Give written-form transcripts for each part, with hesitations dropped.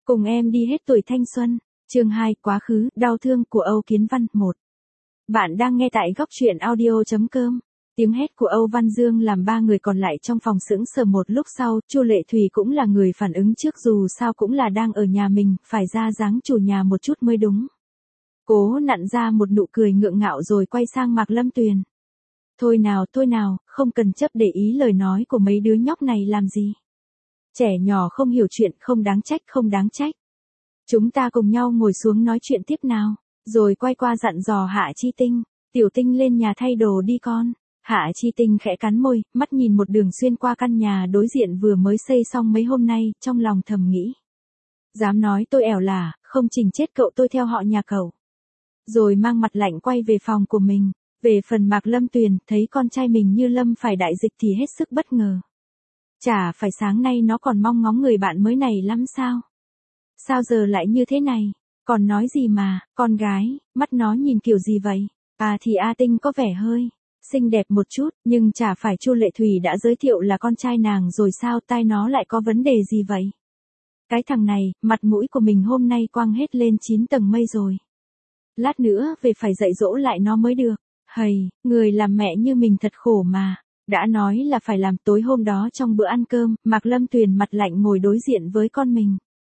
Cùng em đi hết tuổi thanh xuân. Chương 2, quá khứ, đau thương của Âu Kiến Văn 1. Bạn đang nghe tại góc truyện audio.com. Tiếng hét của Âu Văn Dương làm ba người còn lại trong phòng sững sờ một lúc sau, Chu Lệ Thủy cũng là người phản ứng trước, dù sao cũng là đang ở nhà mình, phải ra dáng chủ nhà một chút mới đúng. Cố nặn ra một nụ cười ngượng ngạo rồi quay sang Mạc Lâm Tuyền. Thôi nào, không cần chấp để ý lời nói của mấy đứa nhóc này làm gì. Trẻ nhỏ không hiểu chuyện, không đáng trách. Chúng ta cùng nhau ngồi xuống nói chuyện tiếp nào. Rồi quay qua dặn dò Hạ Chi Tinh. Tiểu Tinh lên nhà thay đồ đi con. Hạ Chi Tinh khẽ cắn môi, mắt nhìn một đường xuyên qua căn nhà đối diện vừa mới xây xong mấy hôm nay, trong lòng thầm nghĩ. Dám nói tôi ẻo là, không chỉnh chết cậu tôi theo họ nhà cậu. Rồi mang mặt lạnh quay về phòng của mình. Về phần Mạc Lâm Tuyền, thấy con trai mình như lâm phải đại dịch thì hết sức bất ngờ. Chả phải sáng nay nó còn mong ngóng người bạn mới này lắm sao? Sao giờ lại như thế này? Còn nói gì mà, con gái, mắt nó nhìn kiểu gì vậy? À thì A Tinh có vẻ hơi xinh đẹp một chút, nhưng chả phải Chu Lệ Thủy đã giới thiệu là con trai nàng rồi sao, tai nó lại có vấn đề gì vậy? Cái thằng này, mặt mũi của mình hôm nay quăng hết lên 9 tầng mây rồi. Lát nữa về phải dạy dỗ lại nó mới được. Hầy, người làm mẹ như mình thật khổ mà. Đã nói là phải làm. Tối hôm đó trong bữa ăn cơm, Mạc Lâm Tuyền mặt lạnh ngồi đối diện với con mình.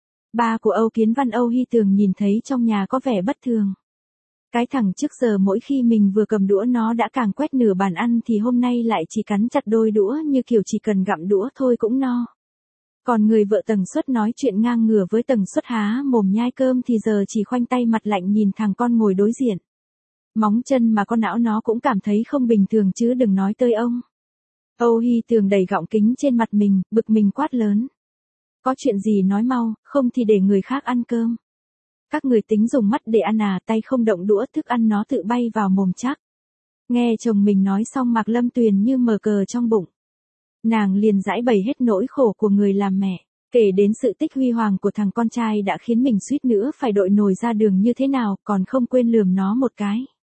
Ba của Âu Kiến Văn Âu Hy Tường nhìn thấy trong nhà có vẻ bất thường. Cái thằng trước giờ mỗi khi mình vừa cầm đũa nó đã càng quét nửa bàn ăn thì hôm nay lại chỉ cắn chặt đôi đũa như kiểu chỉ cần gặm đũa thôi cũng no. Còn người vợ tần suất nói chuyện ngang ngửa với tần suất há mồm nhai cơm thì giờ chỉ khoanh tay mặt lạnh nhìn thằng con ngồi đối diện. Móng chân mà con não nó cũng cảm thấy không bình thường chứ đừng nói tới ông. Âu Hy Tường đầy gọng kính trên mặt mình, bực mình quát lớn. Có chuyện gì nói mau, không thì để người khác ăn cơm. Các người tính dùng mắt để ăn à, tay không động đũa thức ăn nó tự bay vào mồm chắc. Nghe chồng mình nói xong Mạc Lâm Tuyền như mở cờ trong bụng. Nàng liền giải bày hết nỗi khổ của người làm mẹ, kể đến sự tích huy hoàng của thằng con trai đã khiến mình suýt nữa phải đội nổi ra đường như thế nào, còn không quên lườm nó một cái.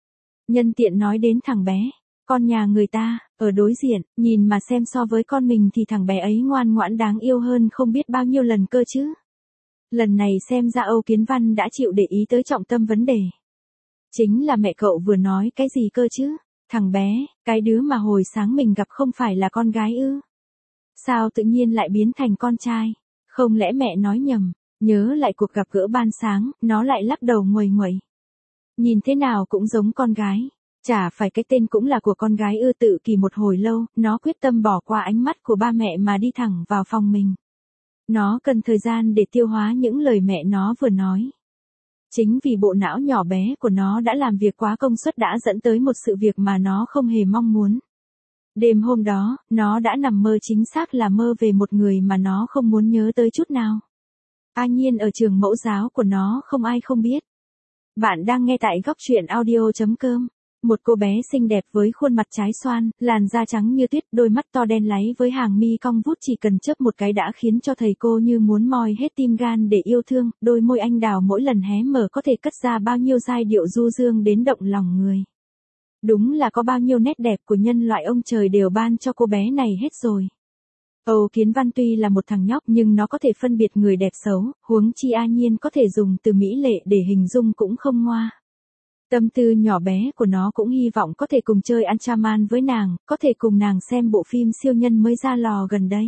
Nhân tiện nói đến thằng bé, con nhà người ta, ở đối diện, nhìn mà xem so với con mình thì thằng bé ấy ngoan ngoãn đáng yêu hơn không biết bao nhiêu lần cơ chứ. Lần này xem ra Âu Kiến Văn đã chịu để ý tới trọng tâm vấn đề. Chính là mẹ cậu vừa nói cái gì cơ chứ? Thằng bé, cái đứa mà hồi sáng mình gặp không phải là con gái ư? Sao tự nhiên lại biến thành con trai? Không lẽ mẹ nói nhầm? Nhớ lại cuộc gặp gỡ ban sáng, nó lại lắc đầu nguầy nguậy. Nhìn thế nào cũng giống con gái. Chả phải cái tên cũng là của con gái ư? Tự kỳ một hồi lâu, nó quyết tâm bỏ qua ánh mắt của ba mẹ mà đi thẳng vào phòng mình. Nó cần thời gian để tiêu hóa những lời mẹ nó vừa nói. Chính vì bộ não nhỏ bé của nó đã làm việc quá công suất đã dẫn tới một sự việc mà nó không hề mong muốn. Đêm hôm đó, nó đã nằm mơ, chính xác là mơ về một người mà nó không muốn nhớ tới chút nào. An Nhiên ở trường mẫu giáo của nó không ai không biết. Bạn đang nghe tại góc truyện audio.com. Một cô bé xinh đẹp với khuôn mặt trái xoan, làn da trắng như tuyết, đôi mắt to đen láy với hàng mi cong vút chỉ cần chớp một cái đã khiến cho thầy cô như muốn moi hết tim gan để yêu thương, đôi môi anh đào mỗi lần hé mở có thể cất ra bao nhiêu giai điệu du dương đến động lòng người. Đúng là có bao nhiêu nét đẹp của nhân loại ông trời đều ban cho cô bé này hết rồi. Âu Kiến Văn tuy là một thằng nhóc nhưng nó có thể phân biệt người đẹp xấu, huống chi An Nhiên có thể dùng từ mỹ lệ để hình dung cũng không ngoa. Tâm tư nhỏ bé của nó cũng hy vọng có thể cùng chơi Ultraman với nàng, có thể cùng nàng xem bộ phim siêu nhân mới ra lò gần đây.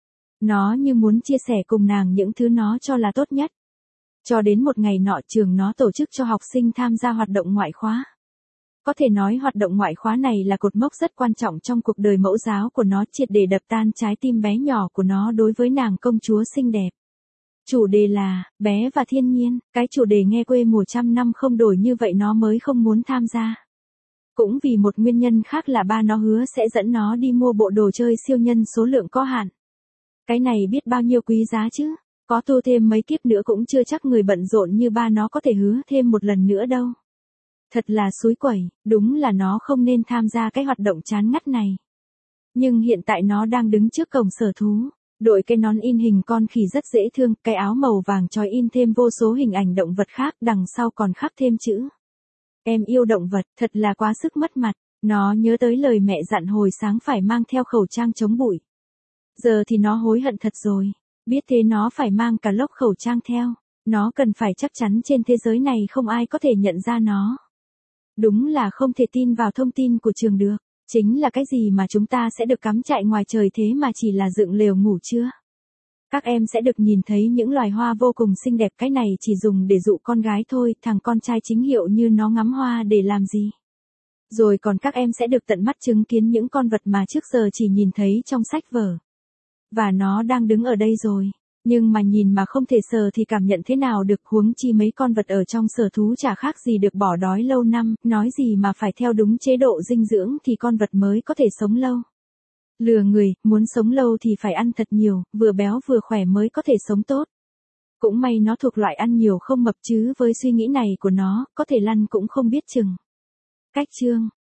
Nó như muốn chia sẻ cùng nàng những thứ nó cho là tốt nhất. Cho đến một ngày nọ trường nó tổ chức cho học sinh tham gia hoạt động ngoại khóa. Có thể nói hoạt động ngoại khóa này là cột mốc rất quan trọng trong cuộc đời mẫu giáo của nó, triệt để đập tan trái tim bé nhỏ của nó đối với nàng công chúa xinh đẹp. Chủ đề là, bé và thiên nhiên, cái chủ đề nghe quê mùa trăm năm không đổi như vậy nó mới không muốn tham gia. Cũng vì một nguyên nhân khác là ba nó hứa sẽ dẫn nó đi mua bộ đồ chơi siêu nhân số lượng có hạn. Cái này biết bao nhiêu quý giá chứ, có tu thêm mấy kiếp nữa cũng chưa chắc người bận rộn như ba nó có thể hứa thêm một lần nữa đâu. Thật là xúi quẩy, đúng là nó không nên tham gia cái hoạt động chán ngắt này. Nhưng hiện tại nó đang đứng trước cổng sở thú. Đội cái nón in hình con khỉ rất dễ thương, cái áo màu vàng trói in thêm vô số hình ảnh động vật khác, đằng sau còn khắc thêm chữ. Em yêu động vật, thật là quá sức mất mặt. Nó nhớ tới lời mẹ dặn hồi sáng phải mang theo khẩu trang chống bụi. Giờ thì nó hối hận thật rồi. Biết thế nó phải mang cả lốc khẩu trang theo. Nó cần phải chắc chắn trên thế giới này không ai có thể nhận ra nó. Đúng là không thể tin vào thông tin của trường được. Chính là cái gì mà chúng ta sẽ được cắm trại ngoài trời thế mà chỉ là dựng lều ngủ chưa? Các em sẽ được nhìn thấy những loài hoa vô cùng xinh đẹp, cái này chỉ dùng để dụ con gái thôi, thằng con trai chính hiệu như nó ngắm hoa để làm gì? Rồi còn các em sẽ được tận mắt chứng kiến những con vật mà trước giờ chỉ nhìn thấy trong sách vở. Và nó đang đứng ở đây rồi. Nhưng mà nhìn mà không thể sờ thì cảm nhận thế nào được, huống chi mấy con vật ở trong sở thú chả khác gì được bỏ đói lâu năm, nói gì mà phải theo đúng chế độ dinh dưỡng thì con vật mới có thể sống lâu. Lừa người, muốn sống lâu thì phải ăn thật nhiều, vừa béo vừa khỏe mới có thể sống tốt. Cũng may nó thuộc loại ăn nhiều không mập chứ với suy nghĩ này của nó, có thể lăn cũng không biết chừng. Cách chương